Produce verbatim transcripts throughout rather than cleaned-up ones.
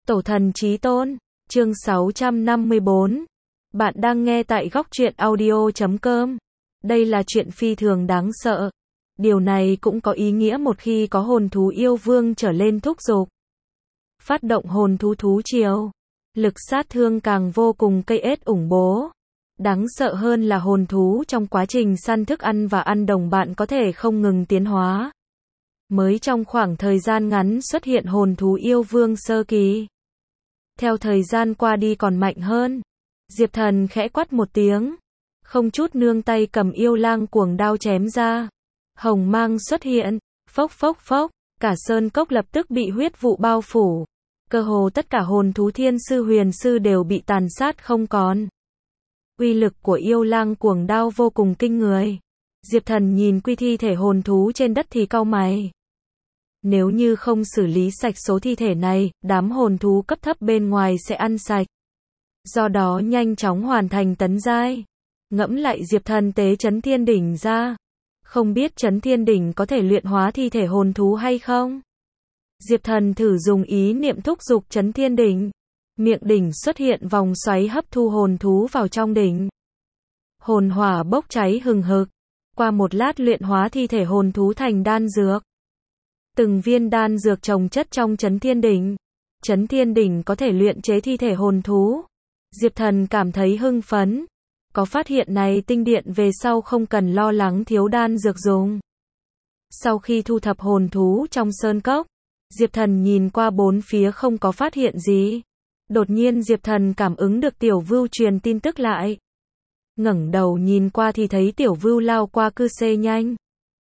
Tổ thần chí tôn, chương sáu trăm năm mươi bốn. Bạn đang nghe tại góc truyện audio chấm com. Đây là chuyện phi thường đáng sợ. Điều này cũng có ý nghĩa một khi có hồn thú yêu vương trở lên thúc giục. Phát động hồn thú thú triều. Lực sát thương càng vô cùng cây ết ủng bố. Đáng sợ hơn là hồn thú trong quá trình săn thức ăn và ăn đồng bạn có thể không ngừng tiến hóa. Mới trong khoảng thời gian ngắn xuất hiện hồn thú yêu vương sơ kỳ. Theo thời gian qua đi còn mạnh hơn. Diệp Thần khẽ quát một tiếng. Không chút nương tay cầm yêu lang cuồng đao chém ra. Hồng mang xuất hiện. Phốc phốc phốc. Cả sơn cốc lập tức bị huyết vụ bao phủ. Cơ hồ tất cả hồn thú thiên sư huyền sư đều bị tàn sát không còn. Uy lực của yêu lang cuồng đao vô cùng kinh người. Diệp Thần nhìn quy thi thể hồn thú trên đất thì cau mày. Nếu như không xử lý sạch số thi thể này, đám hồn thú cấp thấp bên ngoài sẽ ăn sạch. Do đó nhanh chóng hoàn thành tấn giai. Ngẫm lại Diệp Thần tế Chấn Thiên Đỉnh ra. Không biết Chấn Thiên Đỉnh có thể luyện hóa thi thể hồn thú hay không? Diệp Thần thử dùng ý niệm thúc giục Chấn Thiên Đỉnh. Miệng đỉnh xuất hiện vòng xoáy hấp thu hồn thú vào trong đỉnh. Hồn hỏa bốc cháy hừng hực. Qua một lát luyện hóa thi thể hồn thú thành đan dược. Từng viên đan dược chồng chất trong Chấn Thiên Đỉnh. Chấn Thiên Đỉnh có thể luyện chế thi thể hồn thú. Diệp Thần cảm thấy hưng phấn. Có phát hiện này tinh điện về sau không cần lo lắng thiếu đan dược dùng. Sau khi thu thập hồn thú trong sơn cốc, Diệp Thần nhìn qua bốn phía không có phát hiện gì. Đột nhiên Diệp Thần cảm ứng được Tiểu Vưu truyền tin tức lại. Ngẩng đầu nhìn qua thì thấy Tiểu Vưu lao qua cư xê nhanh.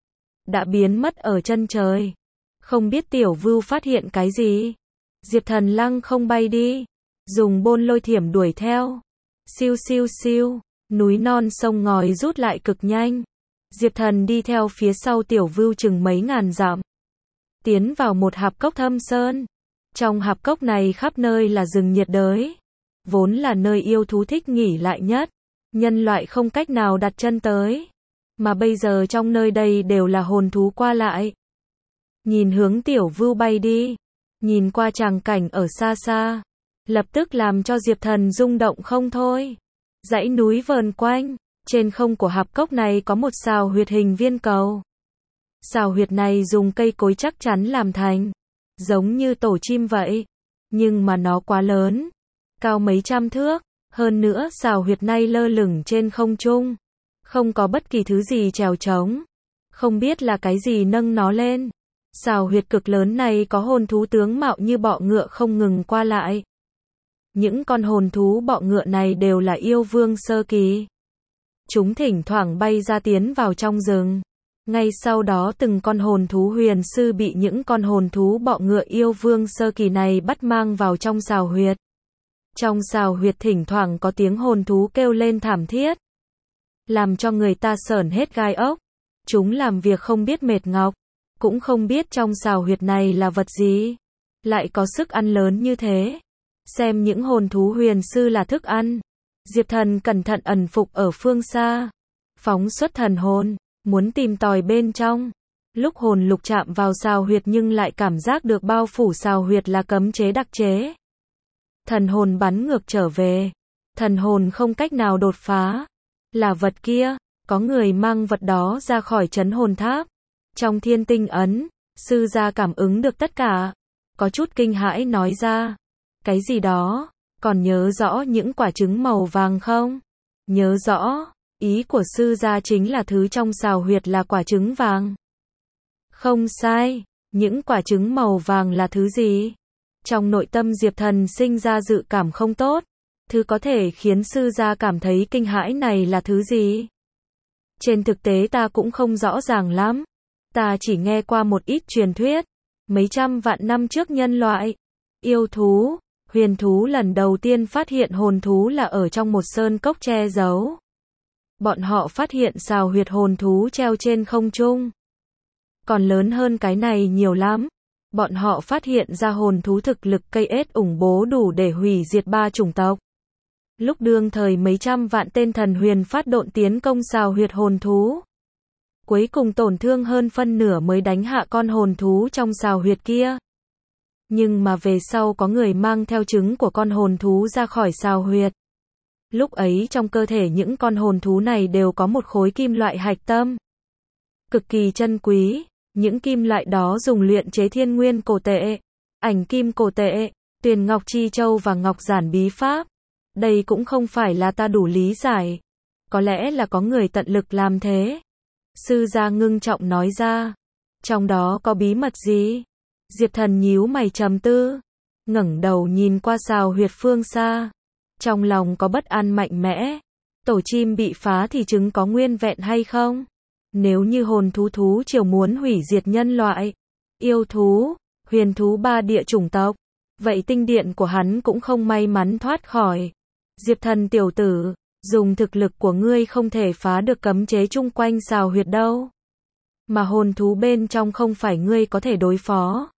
Đã biến mất ở chân trời. Không biết Tiểu Vưu phát hiện cái gì. Diệp Thần lăng không bay đi. Dùng bôn lôi thiểm đuổi theo. Siêu siêu siêu. Núi non sông ngòi rút lại cực nhanh. Diệp Thần đi theo phía sau Tiểu Vưu chừng mấy ngàn dặm. Tiến vào một hạp cốc thâm sơn. Trong hạp cốc này khắp nơi là rừng nhiệt đới. Vốn là nơi yêu thú thích nghỉ lại nhất. Nhân loại không cách nào đặt chân tới. Mà bây giờ trong nơi đây đều là hồn thú qua lại. Nhìn hướng Tiểu Vưu bay đi. Nhìn qua tràng cảnh ở xa xa. Lập tức làm cho Diệp Thần rung động không thôi. Dãy núi vờn quanh. Trên không của hạp cốc này có một sào huyệt hình viên cầu. Sào huyệt này dùng cây cối chắc chắn làm thành. Giống như tổ chim vậy. Nhưng mà nó quá lớn. Cao mấy trăm thước. Hơn nữa sào huyệt này lơ lửng trên không trung. Không có bất kỳ thứ gì trèo trống. Không biết là cái gì nâng nó lên. Sào huyệt cực lớn này có hồn thú tướng mạo như bọ ngựa không ngừng qua lại. Những con hồn thú bọ ngựa này đều là yêu vương sơ kỳ. Chúng thỉnh thoảng bay ra tiến vào trong rừng. Ngay sau đó từng con hồn thú huyền sư bị những con hồn thú bọ ngựa yêu vương sơ kỳ này bắt mang vào trong sào huyệt. Trong sào huyệt thỉnh thoảng có tiếng hồn thú kêu lên thảm thiết. Làm cho người ta sởn hết gai ốc. Chúng làm việc không biết mệt nhọc. Cũng không biết trong sào huyệt này là vật gì. Lại có sức ăn lớn như thế. Xem những hồn thú huyền sư là thức ăn. Diệp Thần cẩn thận ẩn phục ở phương xa. Phóng xuất thần hồn. Muốn tìm tòi bên trong. Lúc hồn lục chạm vào sào huyệt nhưng lại cảm giác được bao phủ sào huyệt là cấm chế đặc chế. Thần hồn bắn ngược trở về. Thần hồn không cách nào đột phá. Là vật kia. Có người mang vật đó ra khỏi trấn hồn tháp. Trong thiên tinh ấn. Sư gia cảm ứng được tất cả. Có chút kinh hãi nói ra. Cái gì đó? Còn nhớ rõ những quả trứng màu vàng không? Nhớ rõ. Ý của sư gia chính là thứ trong sào huyệt là quả trứng vàng. Không sai. Những quả trứng màu vàng là thứ gì? Trong nội tâm Diệp Thần sinh ra dự cảm không tốt. Thứ có thể khiến sư gia cảm thấy kinh hãi này là thứ gì? Trên thực tế ta cũng không rõ ràng lắm. Ta chỉ nghe qua một ít truyền thuyết. Mấy trăm vạn năm trước nhân loại, yêu thú, huyền thú lần đầu tiên phát hiện hồn thú là ở trong một sơn cốc che giấu. Bọn họ phát hiện sào huyệt hồn thú treo trên không trung. Còn lớn hơn cái này nhiều lắm. Bọn họ phát hiện ra hồn thú thực lực cây ết ủng bố đủ để hủy diệt ba chủng tộc. Lúc đương thời mấy trăm vạn tên thần huyền phát độn tiến công sào huyệt hồn thú. Cuối cùng tổn thương hơn phân nửa mới đánh hạ con hồn thú trong sào huyệt kia. Nhưng mà về sau có người mang theo trứng của con hồn thú ra khỏi sào huyệt. Lúc ấy trong cơ thể những con hồn thú này đều có một khối kim loại hạch tâm. Cực kỳ chân quý, những kim loại đó dùng luyện chế thiên nguyên cổ tệ, ảnh kim cổ tệ, tuyền ngọc chi châu và ngọc giản bí pháp. Đây cũng không phải là ta đủ lý giải. Có lẽ là có người tận lực làm thế. Sư gia ngưng trọng nói ra. Trong đó có bí mật gì? Diệp Thần nhíu mày trầm tư, ngẩng đầu nhìn qua sào huyệt phương xa. Trong lòng có bất an mạnh mẽ. Tổ chim bị phá thì trứng có nguyên vẹn hay không? Nếu như hồn thú thú triều muốn hủy diệt nhân loại, yêu thú, huyền thú ba địa chủng tộc, vậy tinh điện của hắn cũng không may mắn thoát khỏi. Diệp Thần tiểu tử, dùng thực lực của ngươi không thể phá được cấm chế chung quanh sào huyệt đâu. Mà hồn thú bên trong không phải ngươi có thể đối phó.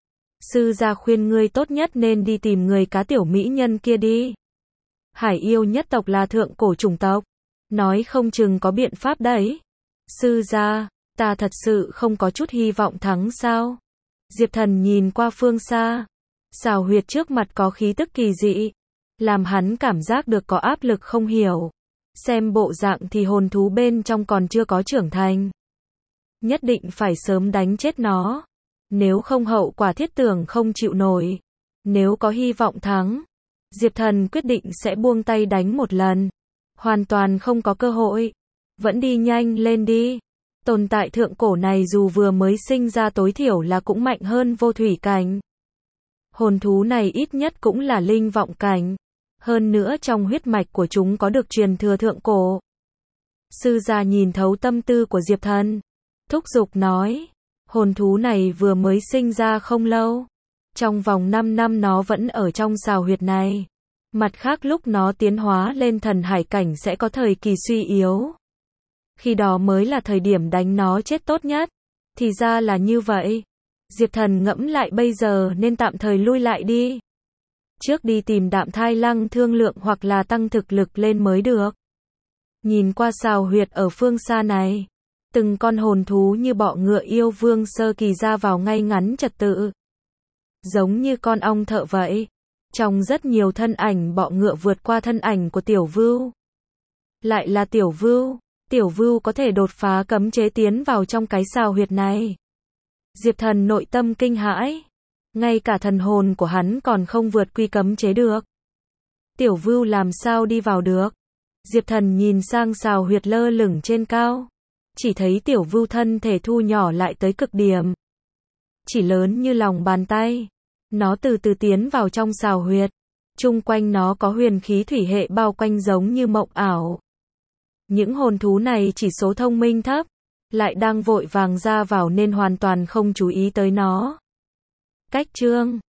Sư gia khuyên ngươi tốt nhất nên đi tìm người cá tiểu mỹ nhân kia đi. Hải yêu nhất tộc là thượng cổ chủng tộc, nói không chừng có biện pháp đấy. Sư gia, ta thật sự không có chút hy vọng thắng sao? Diệp Thần nhìn qua phương xa, sào huyệt trước mặt có khí tức kỳ dị, làm hắn cảm giác được có áp lực không hiểu. Xem bộ dạng thì hồn thú bên trong còn chưa có trưởng thành. Nhất định phải sớm đánh chết nó. Nếu không hậu quả thiết tưởng không chịu nổi. Nếu có hy vọng thắng, Diệp Thần quyết định sẽ buông tay đánh một lần. Hoàn toàn không có cơ hội. Vẫn đi nhanh lên đi. Tồn tại thượng cổ này dù vừa mới sinh ra tối thiểu là cũng mạnh hơn vô thủy cảnh. Hồn thú này ít nhất cũng là linh vọng cảnh. Hơn nữa trong huyết mạch của chúng có được truyền thừa thượng cổ. Sư gia nhìn thấu tâm tư của Diệp Thần, thúc giục nói, hồn thú này vừa mới sinh ra không lâu. Trong vòng năm năm nó vẫn ở trong sào huyệt này. Mặt khác lúc nó tiến hóa lên thần hải cảnh sẽ có thời kỳ suy yếu. Khi đó mới là thời điểm đánh nó chết tốt nhất. Thì ra là như vậy. Diệp Thần ngẫm lại bây giờ nên tạm thời lui lại đi. Trước đi tìm Đạm Thai Lăng thương lượng hoặc là tăng thực lực lên mới được. Nhìn qua sào huyệt ở phương xa này. Từng con hồn thú như bọ ngựa yêu vương sơ kỳ ra vào ngay ngắn trật tự. Giống như con ong thợ vậy. Trong rất nhiều thân ảnh bọ ngựa vượt qua thân ảnh của Tiểu Vưu. Lại là Tiểu Vưu. Tiểu Vưu có thể đột phá cấm chế tiến vào trong cái sào huyệt này. Diệp Thần nội tâm kinh hãi. Ngay cả thần hồn của hắn còn không vượt quy cấm chế được. Tiểu Vưu làm sao đi vào được? Diệp Thần nhìn sang sào huyệt lơ lửng trên cao. Chỉ thấy Tiểu Vưu thân thể thu nhỏ lại tới cực điểm. Chỉ lớn như lòng bàn tay. Nó từ từ tiến vào trong sào huyệt. Chung quanh nó có huyền khí thủy hệ bao quanh giống như mộng ảo. Những hồn thú này chỉ số thông minh thấp. Lại đang vội vàng ra vào nên hoàn toàn không chú ý tới nó. Cách chương